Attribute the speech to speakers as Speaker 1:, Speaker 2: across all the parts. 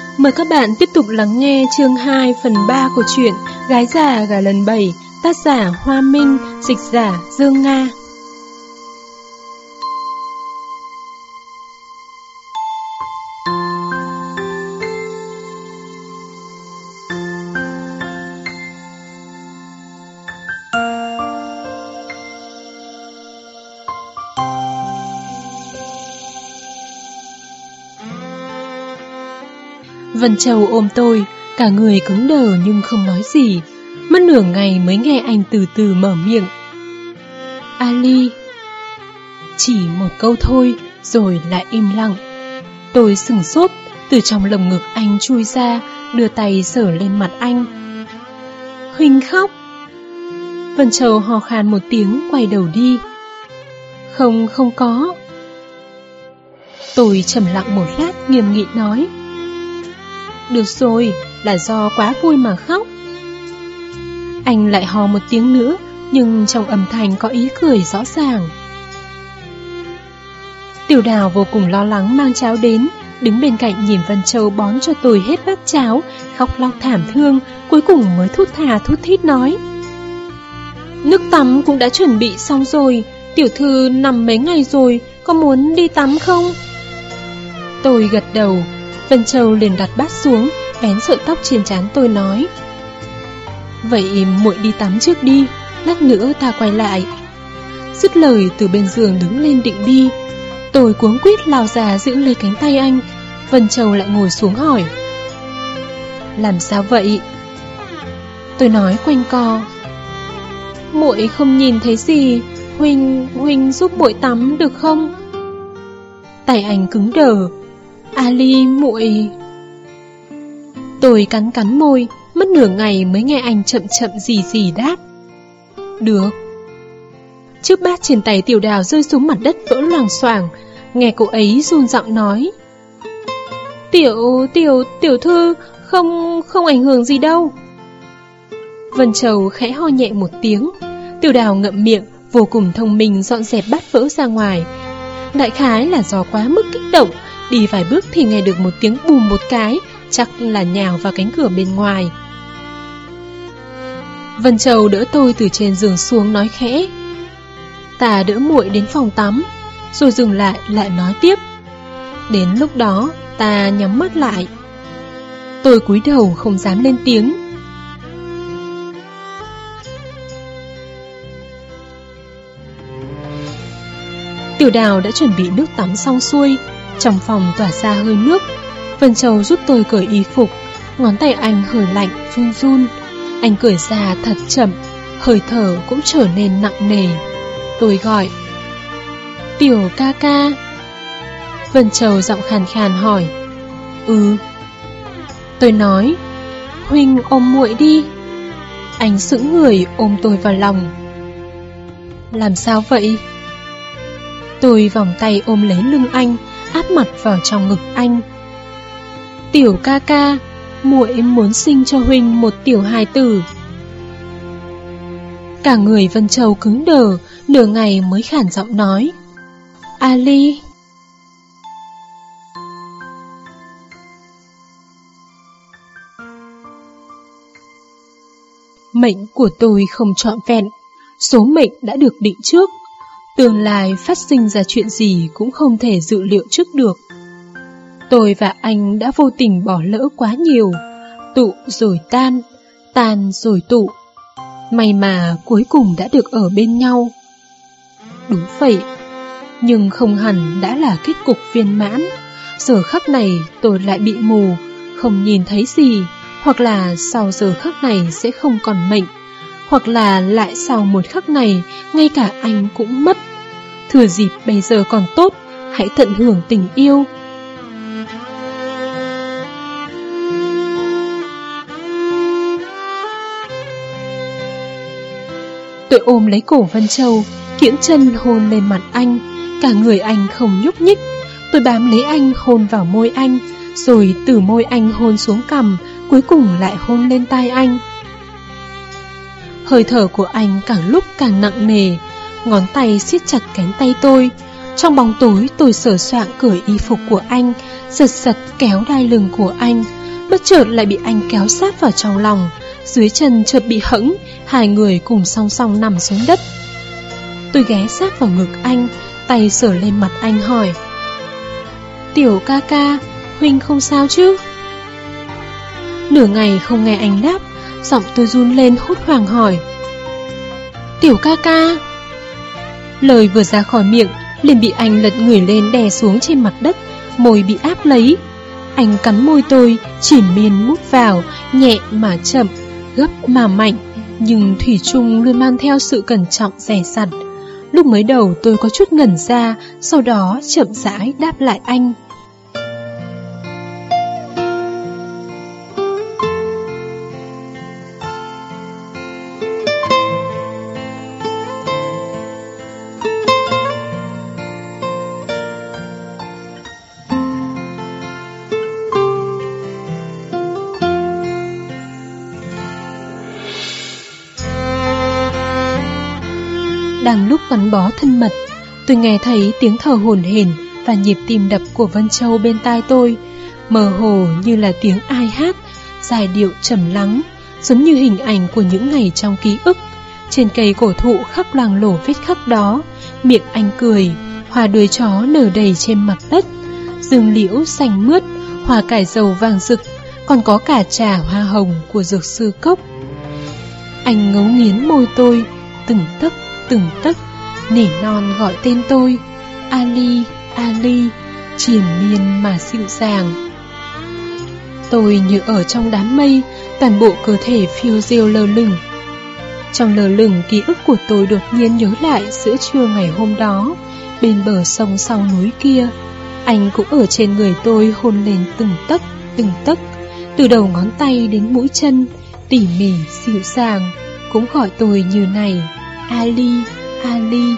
Speaker 1: Mời các bạn tiếp tục lắng nghe chương 2 phần 3 của truyện Gái già gả lần 7, tác giả Hoa Minh, dịch giả Dương Nga. Vân Châu ôm tôi, cả người cứng đờ nhưng không nói gì. Mất nửa ngày mới nghe anh từ từ mở miệng. Ali. Chỉ một câu thôi rồi lại im lặng. Tôi sửng sốt, từ trong lồng ngực anh chui ra, đưa tay sờ lên mặt anh. Huynh khóc. Vân Châu ho khan một tiếng, quay đầu đi. Không có. Tôi trầm lặng một lát, nghiêm nghị nói. Được rồi, là do quá vui mà khóc. Anh lại hò một tiếng nữa, nhưng trong âm thanh có ý cười rõ ràng. Tiểu Đào vô cùng lo lắng mang cháo đến, đứng bên cạnh nhìn Vân Châu bón cho tôi hết bát cháo, khóc lóc thảm thương, cuối cùng mới thút thà thút thít nói. Nước tắm cũng đã chuẩn bị xong rồi, tiểu thư nằm mấy ngày rồi, có muốn đi tắm không? Tôi gật đầu. Vân Châu liền đặt bát xuống, bén sợi tóc trên trán tôi nói. Vậy muội đi tắm trước đi, lát nữa ta quay lại. Dứt lời từ bên giường đứng lên định đi. Tôi cuống quýt lao ra giữ lấy cánh tay anh. Vân Châu lại ngồi xuống hỏi. Làm sao vậy? Tôi nói quanh co. Muội không nhìn thấy gì, huynh giúp muội tắm được không? Tay anh cứng đờ. Ali, muội. Tôi cắn môi, mất nửa ngày mới nghe anh chậm gì đáp. Được. Chiếc bát trên tay Tiểu Đào rơi xuống mặt đất vỡ loảng xoảng, nghe cô ấy run giọng nói. Tiểu thư, không ảnh hưởng gì đâu. Vân Châu khẽ ho nhẹ một tiếng. Tiểu Đào ngậm miệng, vô cùng thông minh dọn dẹp bát vỡ ra ngoài. Đại khái là do quá mức kích động, đi vài bước thì nghe được một tiếng bùm một cái, chắc là nhào vào cánh cửa bên ngoài. Vân Châu đỡ tôi từ trên giường xuống nói khẽ. Ta đỡ muội đến phòng tắm, rồi dừng lại nói tiếp. Đến lúc đó ta nhắm mắt lại. Tôi cúi đầu không dám lên tiếng. Tiểu Đào đã chuẩn bị nước tắm xong xuôi. Trong phòng tỏa ra hơi nước. Vân Châu giúp tôi cởi y phục. Ngón tay anh hơi lạnh run run. Anh cởi ra thật chậm, hơi thở cũng trở nên nặng nề. Tôi gọi. Tiểu ca ca. Vân Châu giọng khàn khàn hỏi. Ừ. Tôi nói. Huynh ôm muội đi. Anh sững người ôm tôi vào lòng. Làm sao vậy? Tôi vòng tay ôm lấy lưng anh, áp mặt vào trong ngực anh. Tiểu ca ca, muội muốn sinh cho huynh một tiểu hài tử. Cả người Vân Châu cứng đờ, nửa ngày mới khản giọng nói. Ali. Mệnh của tôi không trọn vẹn, số mệnh đã được định trước. Tương lai phát sinh ra chuyện gì cũng không thể dự liệu trước được. Tôi và anh đã vô tình bỏ lỡ quá nhiều, tụ rồi tan, tan rồi tụ. May mà cuối cùng đã được ở bên nhau. Đúng vậy, nhưng không hẳn đã là kết cục viên mãn. Giờ khắc này tôi lại bị mù, không nhìn thấy gì. Hoặc là sau giờ khắc này sẽ không còn mệnh, hoặc là lại sau một khắc này ngay cả anh cũng mất. Thừa dịp bây giờ còn tốt, hãy tận hưởng tình yêu. Tôi ôm lấy cổ Vân Châu, kiễng chân hôn lên mặt anh. Cả người anh không nhúc nhích. Tôi bám lấy anh hôn vào môi anh, rồi từ môi anh hôn xuống cằm, cuối cùng lại hôn lên tai anh. Hơi thở của anh càng lúc càng nặng nề, ngón tay siết chặt cánh tay tôi. Trong bóng tối tôi sờ soạng cởi y phục của anh, giật kéo đai lưng của anh, bất chợt lại bị anh kéo sát vào trong lòng. Dưới chân chợt bị hẫng, hai người cùng song song nằm xuống đất. Tôi ghé sát vào ngực anh, tay sờ lên mặt anh hỏi: "Tiểu ca ca, huynh không sao chứ?" Nửa ngày không nghe anh đáp, giọng tôi run lên hốt hoảng hỏi: "Tiểu ca ca?" Lời vừa ra khỏi miệng liền bị anh lật người lên đè xuống trên mặt đất, môi bị áp lấy. Anh cắn môi tôi, triển miên mút vào, nhẹ mà chậm, gấp mà mạnh, nhưng thủy chung luôn mang theo sự cẩn trọng dè dặt. Lúc mới đầu tôi có chút ngẩn ra, sau đó chậm rãi đáp lại anh: Đang lúc gắn bó thân mật, tôi nghe thấy tiếng thở hổn hển và nhịp tim đập của Vân Châu bên tai tôi, mơ hồ như là tiếng ai hát, giai điệu trầm lắng, giống như hình ảnh của những ngày trong ký ức. Trên cây cổ thụ khắc loang lổ vết khắc đó, miệng anh cười, hoa đuôi chó nở đầy trên mặt đất, rừng liễu xanh mướt, hoa cải dầu vàng rực, còn có cả trà hoa hồng của dược sư cốc. Anh ngấu nghiến môi tôi, từng tấc nỉ non gọi tên tôi: Ali, Ali, triền miên mà dịu dàng. Tôi như ở trong đám mây, toàn bộ cơ thể phiêu diêu lơ lửng. Trong lơ lửng, ký ức của tôi đột nhiên nhớ lại giữa trưa ngày hôm đó, bên bờ sông sau núi kia. Anh cũng ở trên người tôi hôn lên từng tấc, từ đầu ngón tay đến mũi chân, tỉ mỉ dịu dàng, cũng gọi tôi như này: Ali, Ali.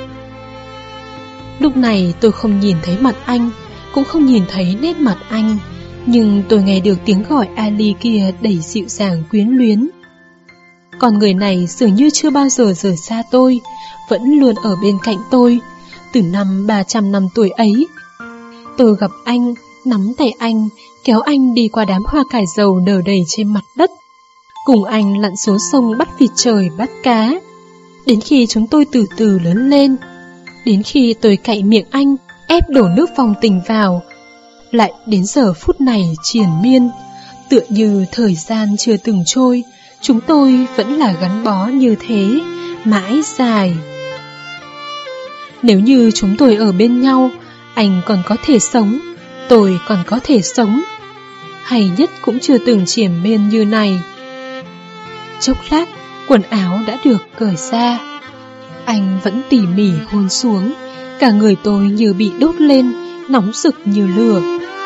Speaker 1: Lúc này tôi không nhìn thấy mặt anh, cũng không nhìn thấy nét mặt anh, nhưng tôi nghe được tiếng gọi Ali kia đầy dịu dàng quyến luyến. Con người này dường như chưa bao giờ rời xa tôi, vẫn luôn ở bên cạnh tôi. Từ năm 300 năm tuổi ấy, tôi gặp anh, nắm tay anh, kéo anh đi qua đám hoa cải dầu nở đầy trên mặt đất, cùng anh lặn xuống sông bắt vịt trời bắt cá. Đến khi chúng tôi từ từ lớn lên, đến khi tôi cạy miệng anh, ép đổ nước vòng tình vào, lại đến giờ phút này triền miên, tựa như thời gian chưa từng trôi, chúng tôi vẫn là gắn bó như thế, mãi dài. Nếu như chúng tôi ở bên nhau, anh còn có thể sống, tôi còn có thể sống. Hay nhất cũng chưa từng triền miên như này. Chốc lát, quần áo đã được cởi ra. Anh vẫn tỉ mỉ hôn xuống, cả người tôi như bị đốt lên, nóng rực như lửa.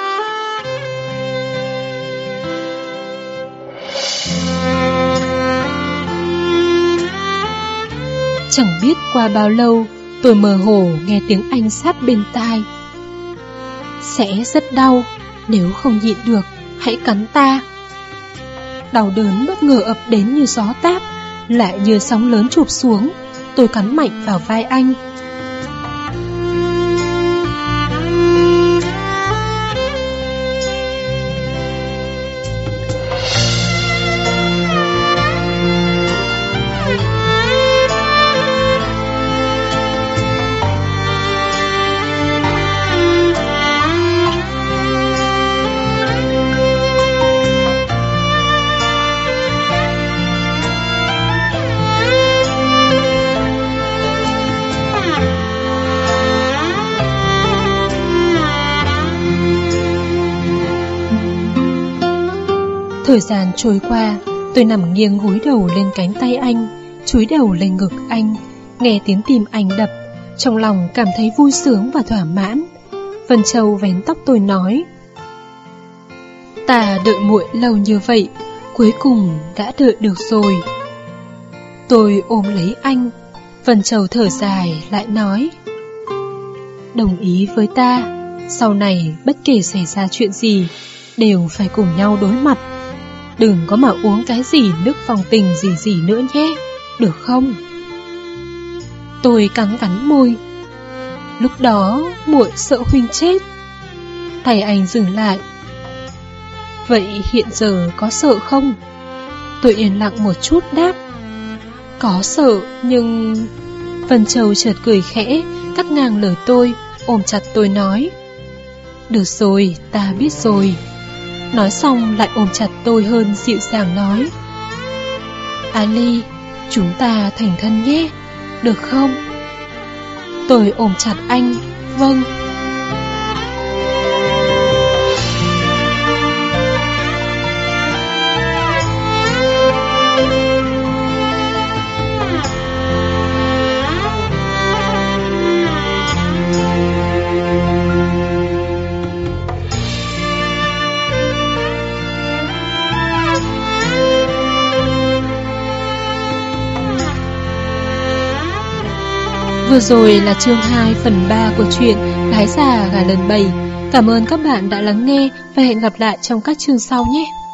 Speaker 1: Chẳng biết qua bao lâu, tôi mơ hồ nghe tiếng anh sát bên tai: "Sẽ rất đau, nếu không nhịn được, hãy cắn ta." Đau đớn bất ngờ ập đến như gió táp, lại như sóng lớn chụp xuống. Tôi cắn mạnh vào vai anh. Thời gian trôi qua, tôi nằm nghiêng gối đầu lên cánh tay anh, chúi đầu lên ngực anh, nghe tiếng tim anh đập, trong lòng cảm thấy vui sướng và thỏa mãn. Vân Châu vén tóc tôi nói: "Ta đợi muội lâu như vậy, cuối cùng đã đợi được rồi." Tôi ôm lấy anh. Vân Châu thở dài lại nói: "Đồng ý với ta, sau này bất kể xảy ra chuyện gì, đều phải cùng nhau đối mặt. Đừng có mà uống cái gì nước vòng tình gì nữa nhé, được không?" Tôi cắn môi. "Lúc đó muội sợ huynh chết." Tay anh dừng lại. Vậy hiện giờ có sợ không? Tôi yên lặng một chút đáp. Có sợ, nhưng... Vân Châu chợt cười khẽ, cắt ngang lời tôi, ôm chặt tôi nói. Được rồi, ta biết rồi. Nói xong lại ôm chặt tôi hơn, dịu dàng nói. Ali, chúng ta thành thân nhé, được không? Tôi ôm chặt anh, vâng. Vừa rồi là chương 2 phần 3 của truyện Gái già gả lần 7. Cảm ơn các bạn đã lắng nghe và hẹn gặp lại trong các chương sau nhé.